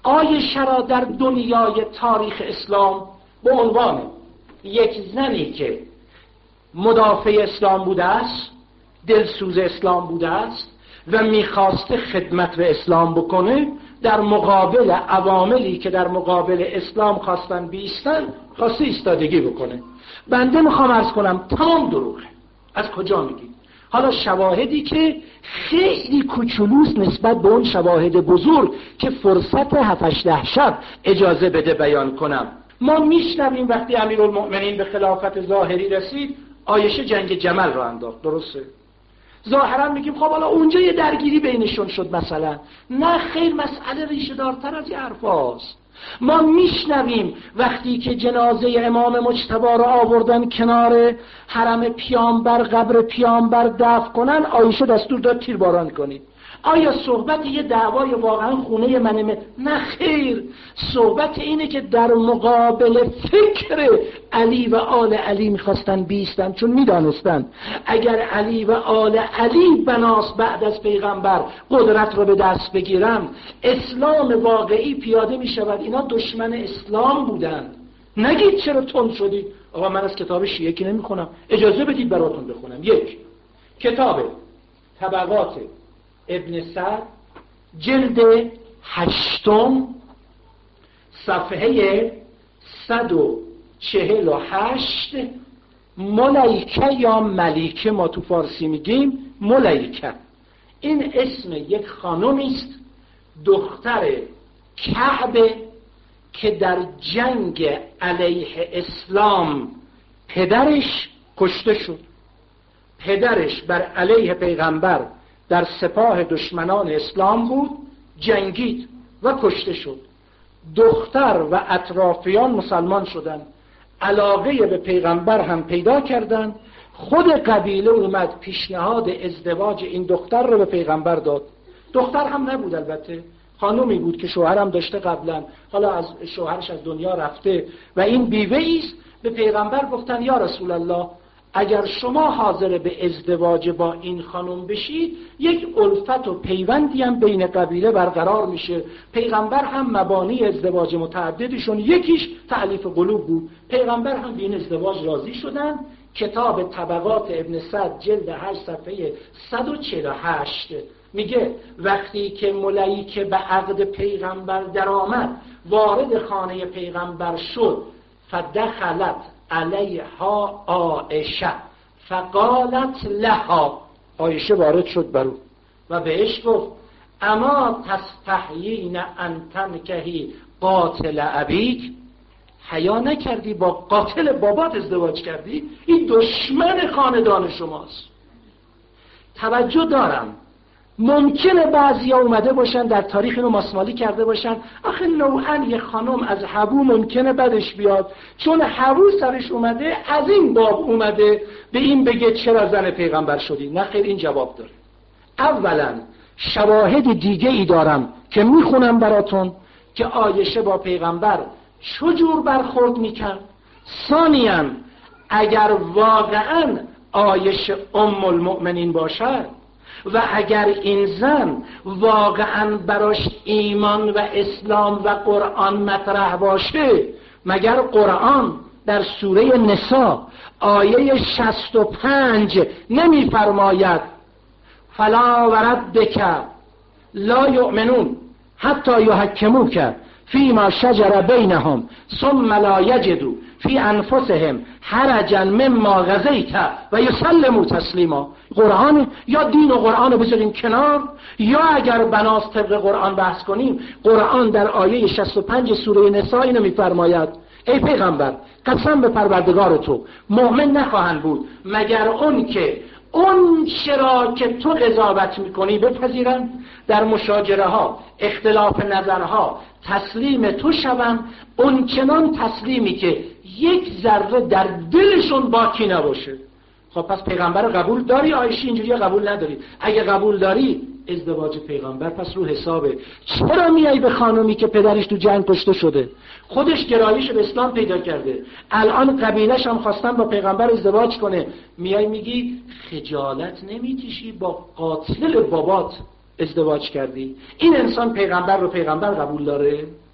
عایشه را در دنیای تاریخ اسلام به عنوان یک زنی که مدافع اسلام بوده است، دلسوز اسلام بوده است و میخواسته خدمت به اسلام بکنه، در مقابل عواملی که در مقابل اسلام خواستن بیستن خواسته ایستادگی بکنه. بنده میخوام عرض کنم تمام دروغه. از کجا میگی؟ حالا شواهدی که خیلی کوچولوست نسبت به اون شواهد بزرگ که فرصت 7-8 شب اجازه بده بیان کنم. ما میشنویم وقتی امیرالمؤمنین به خلافت ظاهری رسید، عایشه جنگ جمل رو انداخت، درسته؟ ظاهرا میگیم خب حالا اونجا یه درگیری بینشون شد مثلا. نه خیر، مسئله ریشه دارتر از این حرفاست. ما میشنویم وقتی که جنازه امام مجتبی رو آوردن کنار حرم پیامبر، قبر پیامبر دفن کنن، عایشه دستور داد تیرباران کنید. آیا صحبت یه دعوای واقعا خونه منه؟ نه خیر، صحبت اینه که در مقابل فکر علی و آل علی میخواستن بیستن، چون میدانستن اگر علی و آل علی بناس بعد از پیغمبر قدرت رو به دست بگیرن، اسلام واقعی پیاده میشود. اینا دشمن اسلام بودن. نگید چرا تند شدید. آقا من از کتاب شیعه که نمیخونم، اجازه بدید براتون بخونم. یک کتاب طبقات ابن سعد جلد 8 صفحه 148 ملیکه یا ملیکه ما تو فارسی میگیم ملیکه، این اسم یک خانمی است دختر کعب که در جنگ علیه اسلام پدرش کشته شد. پدرش بر علیه پیغمبر در سپاه دشمنان اسلام بود، جنگید و کشته شد. دختر و اطرافیان مسلمان شدند، علاقه به پیغمبر هم پیدا کردند. خود قبیله اومد پیشنهاد ازدواج این دختر رو به پیغمبر داد. دختر هم نبود البته، خانومی بود که شوهرم داشته قبلا، حالا از شوهرش از دنیا رفته و این بیوه ایست. به پیغمبر گفتن یا رسول الله، اگر شما حاضر به ازدواج با این خانم بشید، یک الفت و پیوندی هم بین قبیله برقرار میشه. پیغمبر هم مبانی ازدواج متعددشون یکیش تألیف قلوب بود. پیغمبر هم به این ازدواج راضی شدن. کتاب طبقات ابن سعد جلد 8 صفحه 148 میگه وقتی که ملیکه به عقد پیغمبر در آمد، وارد خانه پیغمبر شد، فدخلت علیها عایشه فقالت لها، عایشه وارد شد برو و بهش گفت اما تستحیین ان تنکحی قاتل ابیک، حیا نکردی با قاتل بابات ازدواج کردی؟ این دشمن خاندان شماست. توجه دارم ممکنه بعضیا اومده باشن در تاریخ اینو ماسمالی کرده باشن، آخه نوعا یه خانم از حبو ممکنه بدش بیاد چون حبو سرش اومده، از این باب اومده به این بگه چرا زن پیغمبر شدی. نه خیر، این جواب داره. اولا شواهد دیگه ای دارم که میخونم براتون که عایشه با پیغمبر چجور برخورد میکرد. ثانیاً اگر واقعاً عایشه ام المؤمنین باشد و اگر این زن واقعاً براش ایمان و اسلام و قرآن مطرح باشه، مگر قرآن در سوره نساء آیه 65 نمیفرماید فلا وربک لا یؤمنون حتی یحکموک فیما شجر بینهم ثم لا یجدوا فی انفسهم حرجا مما قضیت و یسلموا تسلیما. قرآن یا دین و قرآن رو بذاریم کنار، یا اگر بناس طبق قرآن بحث کنیم، قرآن در آیه 65 سوره نساء اینو میفرماید ای پیغمبر قسم به پروردگار تو، مؤمن نخواهند بود مگر اون که اون چرا که تو قضاوت میکنی بپذیرن، در مشاجره ها اختلاف نظرها تسلیم تو شون، اون چنان تسلیمی که یک ذره در دلشون باکی نباشه. خب پس پیغمبر قبول داری؟ عایشه اینجوری قبول نداری؟ اگه قبول داری ازدواج پیغمبر پس رو حسابه. چرا میای به خانومی که پدرش تو جنگ کشته شده، خودش گرایش به اسلام پیدا کرده، الان قبیلش هم خواستن با پیغمبر ازدواج کنه، میای میگی خجالت نمیکشی با قاتل بابات ازدواج کردی. این انسان پیغمبر رو پیغمبر قبول داره؟